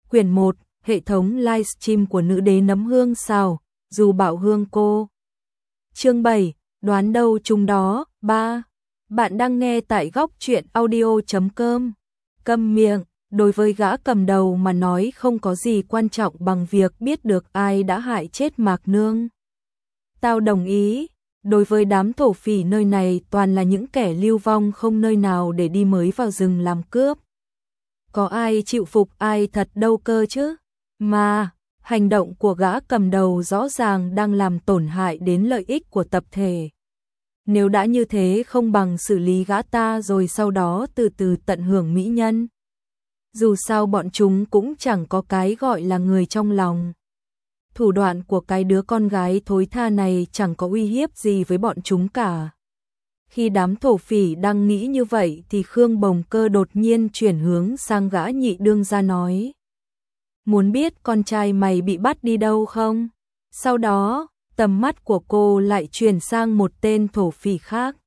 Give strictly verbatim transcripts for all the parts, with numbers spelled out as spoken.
Quyển một, hệ thống livestream của nữ đế nấm hương xào, dù bạo hương cô. Chương bảy, đoán đâu chúng đó, ba. Bạn đang nghe tại góc truyện audio chấm com. Câm miệng, đối với gã cầm đầu mà nói không có gì quan trọng bằng việc biết được ai đã hại chết Mạc Nương. Tao đồng ý, đối với đám thổ phỉ nơi này toàn là những kẻ lưu vong không nơi nào để đi mới vào rừng làm cướp. Có ai chịu phục ai thật đâu cơ chứ, mà hành động của gã cầm đầu rõ ràng đang làm tổn hại đến lợi ích của tập thể. Nếu đã như thế không bằng xử lý gã ta rồi sau đó từ từ tận hưởng mỹ nhân. Dù sao bọn chúng cũng chẳng có cái gọi là người trong lòng. Thủ đoạn của cái đứa con gái thối tha này chẳng có uy hiếp gì với bọn chúng cả. Khi đám thổ phỉ đang nghĩ như vậy thì Khương Bồng Cơ đột nhiên chuyển hướng sang gã nhị đương gia nói. Muốn biết con trai mày bị bắt đi đâu không? Sau đó, tầm mắt của cô lại chuyển sang một tên thổ phỉ khác.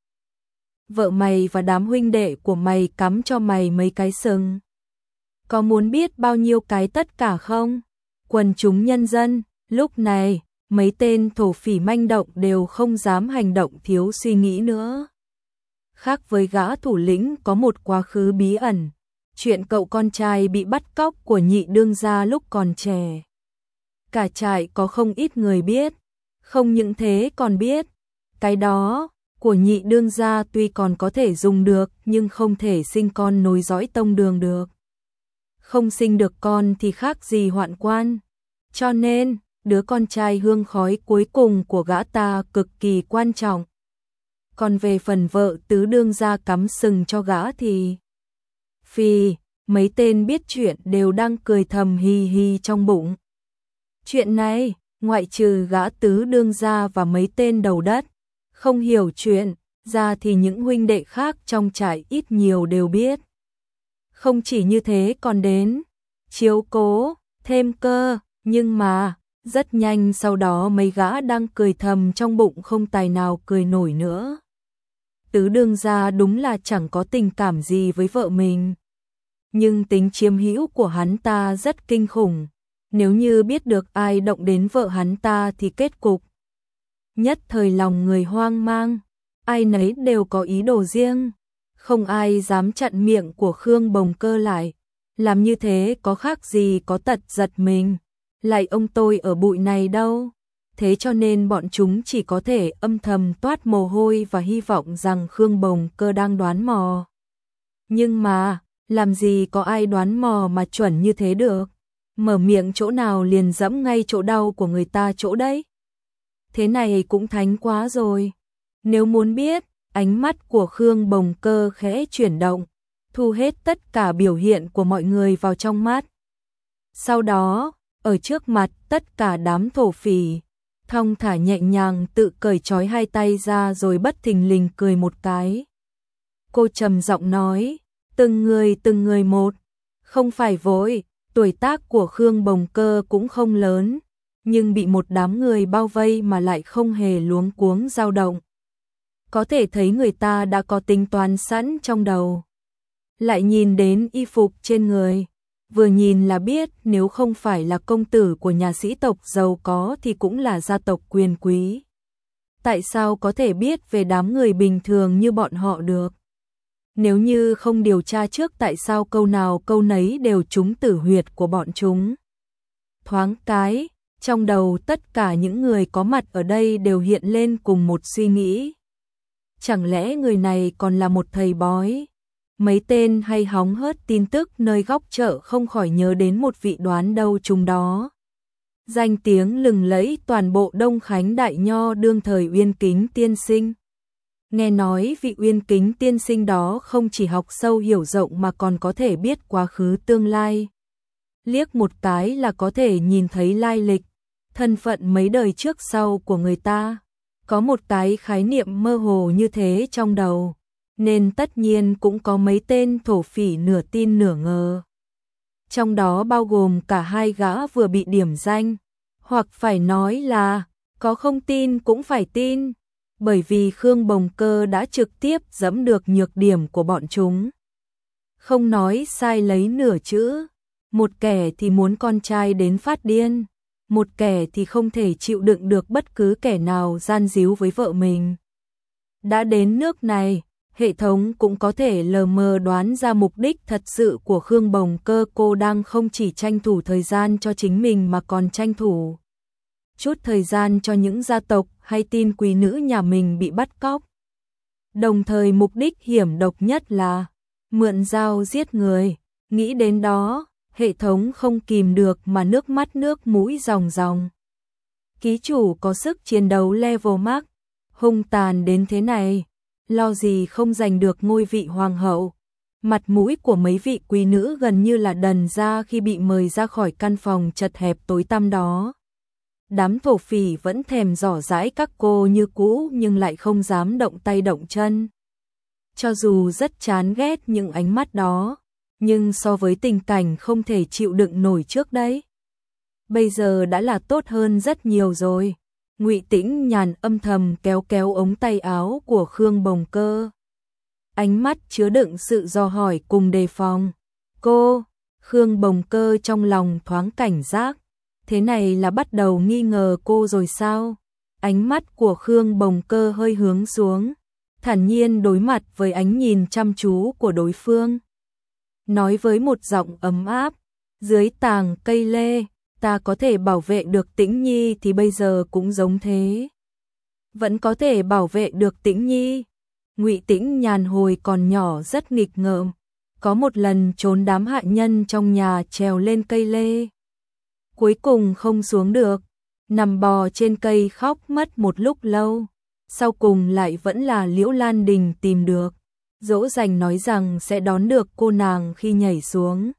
Vợ mày và đám huynh đệ của mày cắm cho mày mấy cái sừng. Có muốn biết bao nhiêu cái tất cả không? Quần chúng nhân dân, lúc này, mấy tên thổ phỉ manh động đều không dám hành động thiếu suy nghĩ nữa. Khác với gã thủ lĩnh có một quá khứ bí ẩn, chuyện cậu con trai bị bắt cóc của nhị đương gia lúc còn trẻ. Cả trại có không ít người biết, không những thế còn biết, cái đó của nhị đương gia tuy còn có thể dùng được nhưng không thể sinh con nối dõi tông đường được. Không sinh được con thì khác gì hoạn quan, cho nên đứa con trai hương khói cuối cùng của gã ta cực kỳ quan trọng. Còn về phần vợ tứ đương gia cắm sừng cho gã thì... Phì, mấy tên biết chuyện đều đang cười thầm hi hi trong bụng. Chuyện này, ngoại trừ gã tứ đương gia và mấy tên đầu đất, không hiểu chuyện, ra thì những huynh đệ khác trong trại ít nhiều đều biết. Không chỉ như thế còn đến, chiếu cố, thêm cơ, nhưng mà... Rất nhanh sau đó mấy gã đang cười thầm trong bụng không tài nào cười nổi nữa. Tứ đương gia đúng là chẳng có tình cảm gì với vợ mình. Nhưng tính chiếm hữu của hắn ta rất kinh khủng. Nếu như biết được ai động đến vợ hắn ta thì kết cục. Nhất thời lòng người hoang mang, ai nấy đều có ý đồ riêng. Không ai dám chặn miệng của Khương Bồng Cơ lại. Làm như thế có khác gì có tật giật mình. Lại ông tôi ở bụi này đâu. Thế cho nên bọn chúng chỉ có thể âm thầm toát mồ hôi và hy vọng rằng Khương Bồng Cơ đang đoán mò. Nhưng mà, làm gì có ai đoán mò mà chuẩn như thế được. Mở miệng chỗ nào liền dẫm ngay chỗ đau của người ta chỗ đấy. Thế này cũng thánh quá rồi. Nếu muốn biết, ánh mắt của Khương Bồng Cơ khẽ chuyển động, thu hết tất cả biểu hiện của mọi người vào trong mắt. Sau đó, ở trước mặt tất cả đám thổ phỉ, thong thả nhẹ nhàng tự cởi trói hai tay ra rồi bất thình lình cười một cái. Cô trầm giọng nói, từng người từng người một, không phải vội, tuổi tác của Khương Bồng Cơ cũng không lớn, nhưng bị một đám người bao vây mà lại không hề luống cuống dao động. Có thể thấy người ta đã có tính toán sẵn trong đầu. Lại nhìn đến y phục trên người. Vừa nhìn là biết nếu không phải là công tử của nhà sĩ tộc giàu có thì cũng là gia tộc quyền quý. Tại sao có thể biết về đám người bình thường như bọn họ được? Nếu như không điều tra trước tại sao câu nào câu nấy đều trúng tử huyệt của bọn chúng? Thoáng cái, trong đầu tất cả những người có mặt ở đây đều hiện lên cùng một suy nghĩ. Chẳng lẽ người này còn là một thầy bói? Mấy tên hay hóng hớt tin tức nơi góc chợ không khỏi nhớ đến một vị đoán đâu chúng đó. Danh tiếng lừng lẫy toàn bộ Đông Khánh Đại Nho đương thời Uyên Kính tiên sinh. Nghe nói vị Uyên Kính tiên sinh đó không chỉ học sâu hiểu rộng mà còn có thể biết quá khứ tương lai. Liếc một cái là có thể nhìn thấy lai lịch, thân phận mấy đời trước sau của người ta. Có một cái khái niệm mơ hồ như thế trong đầu. Nên tất nhiên cũng có mấy tên thổ phỉ nửa tin nửa ngờ. Trong đó bao gồm cả hai gã vừa bị điểm danh, hoặc phải nói là có không tin cũng phải tin, bởi vì Khương Bồng Cơ đã trực tiếp dẫm được nhược điểm của bọn chúng. Không nói sai lấy nửa chữ, Một kẻ thì muốn con trai đến phát điên, một kẻ thì không thể chịu đựng được bất cứ kẻ nào gian díu với vợ mình. Đã đến nước này, hệ thống cũng có thể lờ mờ đoán ra mục đích thật sự của Khương Bồng Cơ. Cô đang không chỉ tranh thủ thời gian cho chính mình mà còn tranh thủ chút thời gian cho những gia tộc hay tin quý nữ nhà mình bị bắt cóc. Đồng thời mục đích hiểm độc nhất là mượn dao giết người. Nghĩ đến đó, hệ thống không kìm được mà nước mắt nước mũi ròng ròng. Ký chủ có sức chiến đấu level max, hung tàn đến thế này, lo gì không giành được ngôi vị hoàng hậu. Mặt mũi của mấy vị quý nữ gần như là đần ra khi bị mời ra khỏi căn phòng chật hẹp tối tăm đó. Đám thổ phỉ vẫn thèm dò dãi các cô như cũ nhưng lại không dám động tay động chân. Cho dù rất chán ghét những ánh mắt đó, nhưng so với tình cảnh không thể chịu đựng nổi trước đấy, bây giờ đã là tốt hơn rất nhiều rồi. Ngụy Tĩnh Nhàn âm thầm kéo kéo ống tay áo của Khương Bồng Cơ. Ánh mắt chứa đựng sự dò hỏi cùng đề phòng. Cô, Khương Bồng Cơ trong lòng thoáng cảnh giác. Thế này là bắt đầu nghi ngờ cô rồi sao? Ánh mắt của Khương Bồng Cơ hơi hướng xuống, thản nhiên đối mặt với ánh nhìn chăm chú của đối phương. Nói với một giọng ấm áp, dưới tàng cây lê, ta có thể bảo vệ được Tĩnh Nhi thì bây giờ cũng giống thế. Vẫn có thể bảo vệ được Tĩnh Nhi. Ngụy Tĩnh Nhàn hồi còn nhỏ rất nghịch ngợm, có một lần trốn đám hạ nhân trong nhà trèo lên cây lê. Cuối cùng không xuống được, nằm bò trên cây khóc mất một lúc lâu, sau cùng lại vẫn là Liễu Lan Đình tìm được, dỗ dành nói rằng sẽ đón được cô nàng khi nhảy xuống.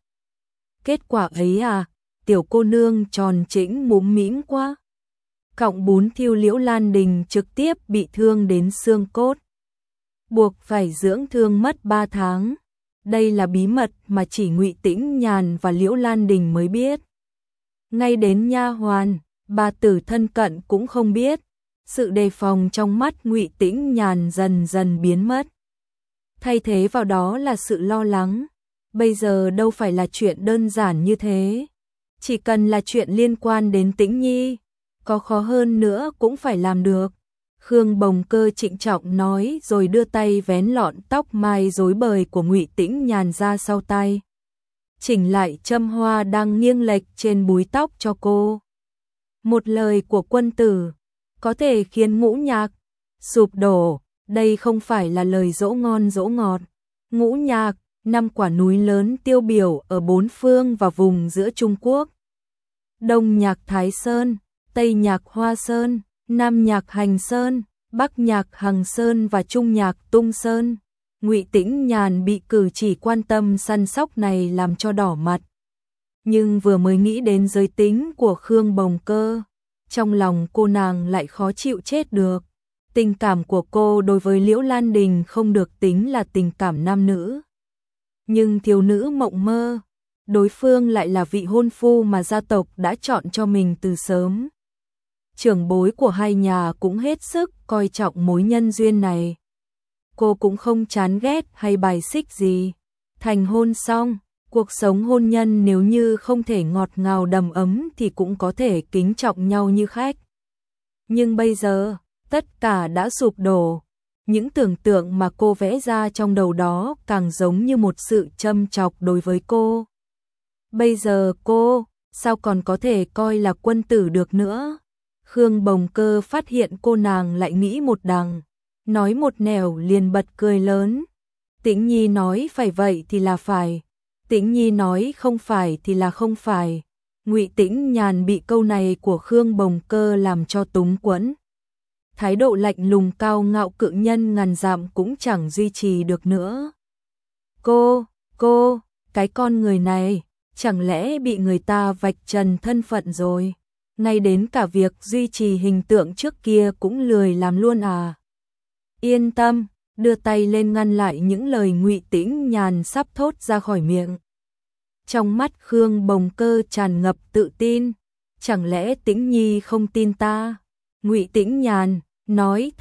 Kết quả ấy à, tiểu cô nương tròn trĩnh mũm mĩm quá. Cọng bún thiêu Liễu Lan Đình trực tiếp bị thương đến xương cốt, buộc phải dưỡng thương mất ba tháng. Đây là bí mật mà chỉ Ngụy Tĩnh Nhàn và Liễu Lan Đình mới biết. Ngay đến nha hoàn, bà tử thân cận cũng không biết. Sự đề phòng trong mắt Ngụy Tĩnh Nhàn dần dần biến mất, thay thế vào đó là sự lo lắng. Bây giờ đâu phải là chuyện đơn giản như thế. Chỉ cần là chuyện liên quan đến Tĩnh Nhi, có khó hơn nữa cũng phải làm được. Khương Bồng Cơ trịnh trọng nói rồi đưa tay vén lọn tóc mai rối bời của Ngụy Tĩnh Nhàn ra sau tay, chỉnh lại châm hoa đang nghiêng lệch trên búi tóc cho cô. Một lời của quân tử có thể khiến ngũ nhạc sụp đổ. Đây không phải là lời dỗ ngon dỗ ngọt. Ngũ nhạc, năm quả núi lớn tiêu biểu ở bốn phương và vùng giữa Trung Quốc. Đông nhạc Thái Sơn, Tây nhạc Hoa Sơn, Nam nhạc Hành Sơn, Bắc nhạc Hằng Sơn và Trung nhạc Tung Sơn. Ngụy Tĩnh Nhàn bị cử chỉ quan tâm săn sóc này làm cho đỏ mặt. Nhưng vừa mới nghĩ đến giới tính của Khương Bồng Cơ, trong lòng cô nàng lại khó chịu chết được. Tình cảm của cô đối với Liễu Lan Đình không được tính là tình cảm nam nữ, nhưng thiếu nữ mộng mơ, đối phương lại là vị hôn phu mà gia tộc đã chọn cho mình từ sớm. Trưởng bối của hai nhà cũng hết sức coi trọng mối nhân duyên này. Cô cũng không chán ghét hay bài xích gì. Thành hôn xong, cuộc sống hôn nhân nếu như không thể ngọt ngào đầm ấm thì cũng có thể kính trọng nhau như khách. Nhưng bây giờ, tất cả đã sụp đổ. Những tưởng tượng mà cô vẽ ra trong đầu đó càng giống như một sự châm chọc đối với cô. Bây giờ cô, sao còn có thể coi là quân tử được nữa? Khương Bồng Cơ phát hiện cô nàng lại nghĩ một đằng, nói một nẻo liền bật cười lớn. Tĩnh Nhi nói phải vậy thì là phải, Tĩnh Nhi nói không phải thì là không phải. Ngụy Tĩnh Nhàn bị câu này của Khương Bồng Cơ làm cho túng quẫn. Thái độ lạnh lùng cao ngạo cự nhân ngàn dặm cũng chẳng duy trì được nữa. Cô, cô, cái con người này, chẳng lẽ bị người ta vạch trần thân phận rồi? Ngay đến cả việc duy trì hình tượng trước kia cũng lười làm luôn à? Yên tâm, đưa tay lên ngăn lại những lời Ngụy Tĩnh Nhàn sắp thốt ra khỏi miệng. Trong mắt Khương Bồng Cơ tràn ngập tự tin. Chẳng lẽ Tĩnh Nhi không tin ta? Ngụy Tĩnh Nhàn, nói thật,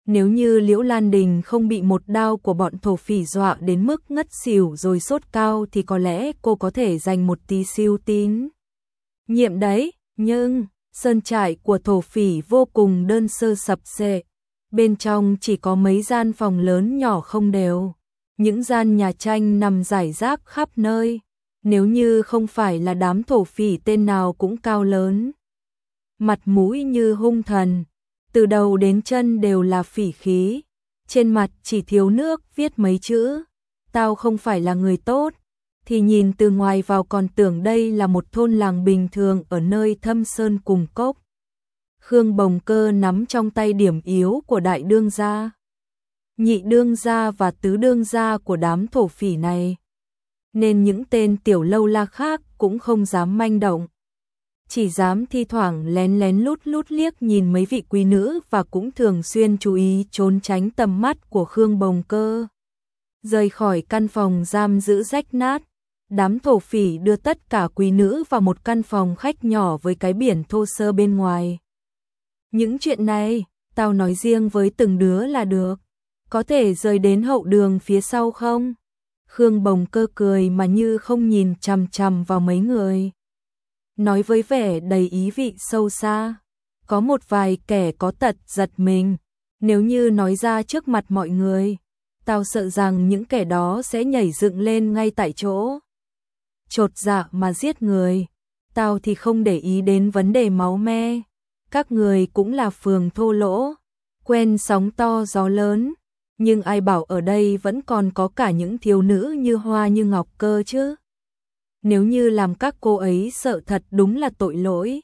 Nếu như Liễu Lan Đình không bị một đao của bọn thổ phỉ dọa đến mức ngất xỉu rồi sốt cao thì có lẽ cô có thể dành một tí siêu tín nhiệm đấy, nhưng sơn trại của thổ phỉ vô cùng đơn sơ sập xệ, bên trong chỉ có mấy gian phòng lớn nhỏ không đều, những gian nhà tranh nằm rải rác khắp nơi, nếu như không phải là đám thổ phỉ tên nào cũng cao lớn, mặt mũi như hung thần, từ đầu đến chân đều là phỉ khí, trên mặt chỉ thiếu nước viết mấy chữ, tao không phải là người tốt, thì nhìn từ ngoài vào còn tưởng đây là một thôn làng bình thường ở nơi thâm sơn cùng cốc. Khương Bồng Cơ nắm trong tay điểm yếu của đại đương gia, nhị đương gia và tứ đương gia của đám thổ phỉ này, nên những tên tiểu lâu la khác cũng không dám manh động, chỉ dám thi thoảng lén lén lút lút liếc nhìn mấy vị quý nữ và cũng thường xuyên chú ý trốn tránh tầm mắt của Khương Bồng Cơ. Rời khỏi căn phòng giam giữ rách nát, đám thổ phỉ đưa tất cả quý nữ vào một căn phòng khách nhỏ với cái biển thô sơ bên ngoài. Những chuyện này, tao nói riêng với từng đứa là được, có thể rời đến hậu đường phía sau không? Khương Bồng Cơ cười mà như không nhìn chằm chằm vào mấy người. Nói với vẻ đầy ý vị sâu xa, có một vài kẻ có tật giật mình, nếu như nói ra trước mặt mọi người, tao sợ rằng những kẻ đó sẽ nhảy dựng lên ngay tại chỗ, chột dạ mà giết người, tao thì không để ý đến vấn đề máu me, các người cũng là phường thô lỗ, quen sóng to gió lớn, nhưng ai bảo ở đây vẫn còn có cả những thiếu nữ như hoa như ngọc cơ chứ. Nếu như làm các cô ấy sợ thật đúng là tội lỗi.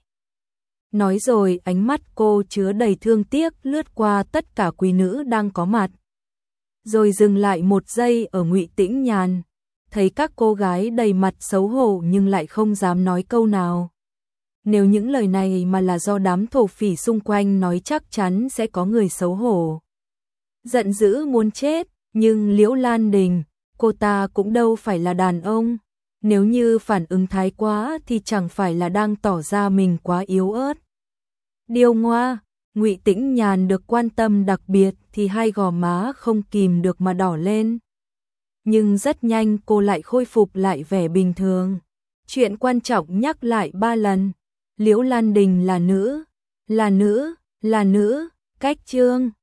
Nói rồi ánh mắt cô chứa đầy thương tiếc lướt qua tất cả quý nữ đang có mặt. Rồi dừng lại một giây ở Ngụy Tĩnh Nhàn, thấy các cô gái đầy mặt xấu hổ nhưng lại không dám nói câu nào. Nếu những lời này mà là do đám thổ phỉ xung quanh nói chắc chắn sẽ có người xấu hổ. Giận dữ muốn chết, nhưng Liễu Lan Đình, cô ta cũng đâu phải là đàn ông. Nếu như phản ứng thái quá thì chẳng phải là đang tỏ ra mình quá yếu ớt. Điêu ngoa, Ngụy Tĩnh Nhàn được quan tâm đặc biệt thì hai gò má không kìm được mà đỏ lên. Nhưng rất nhanh cô lại khôi phục lại vẻ bình thường. Chuyện quan trọng nhắc lại ba lần. Liễu Lan Đình là nữ, là nữ, là nữ, cách chương.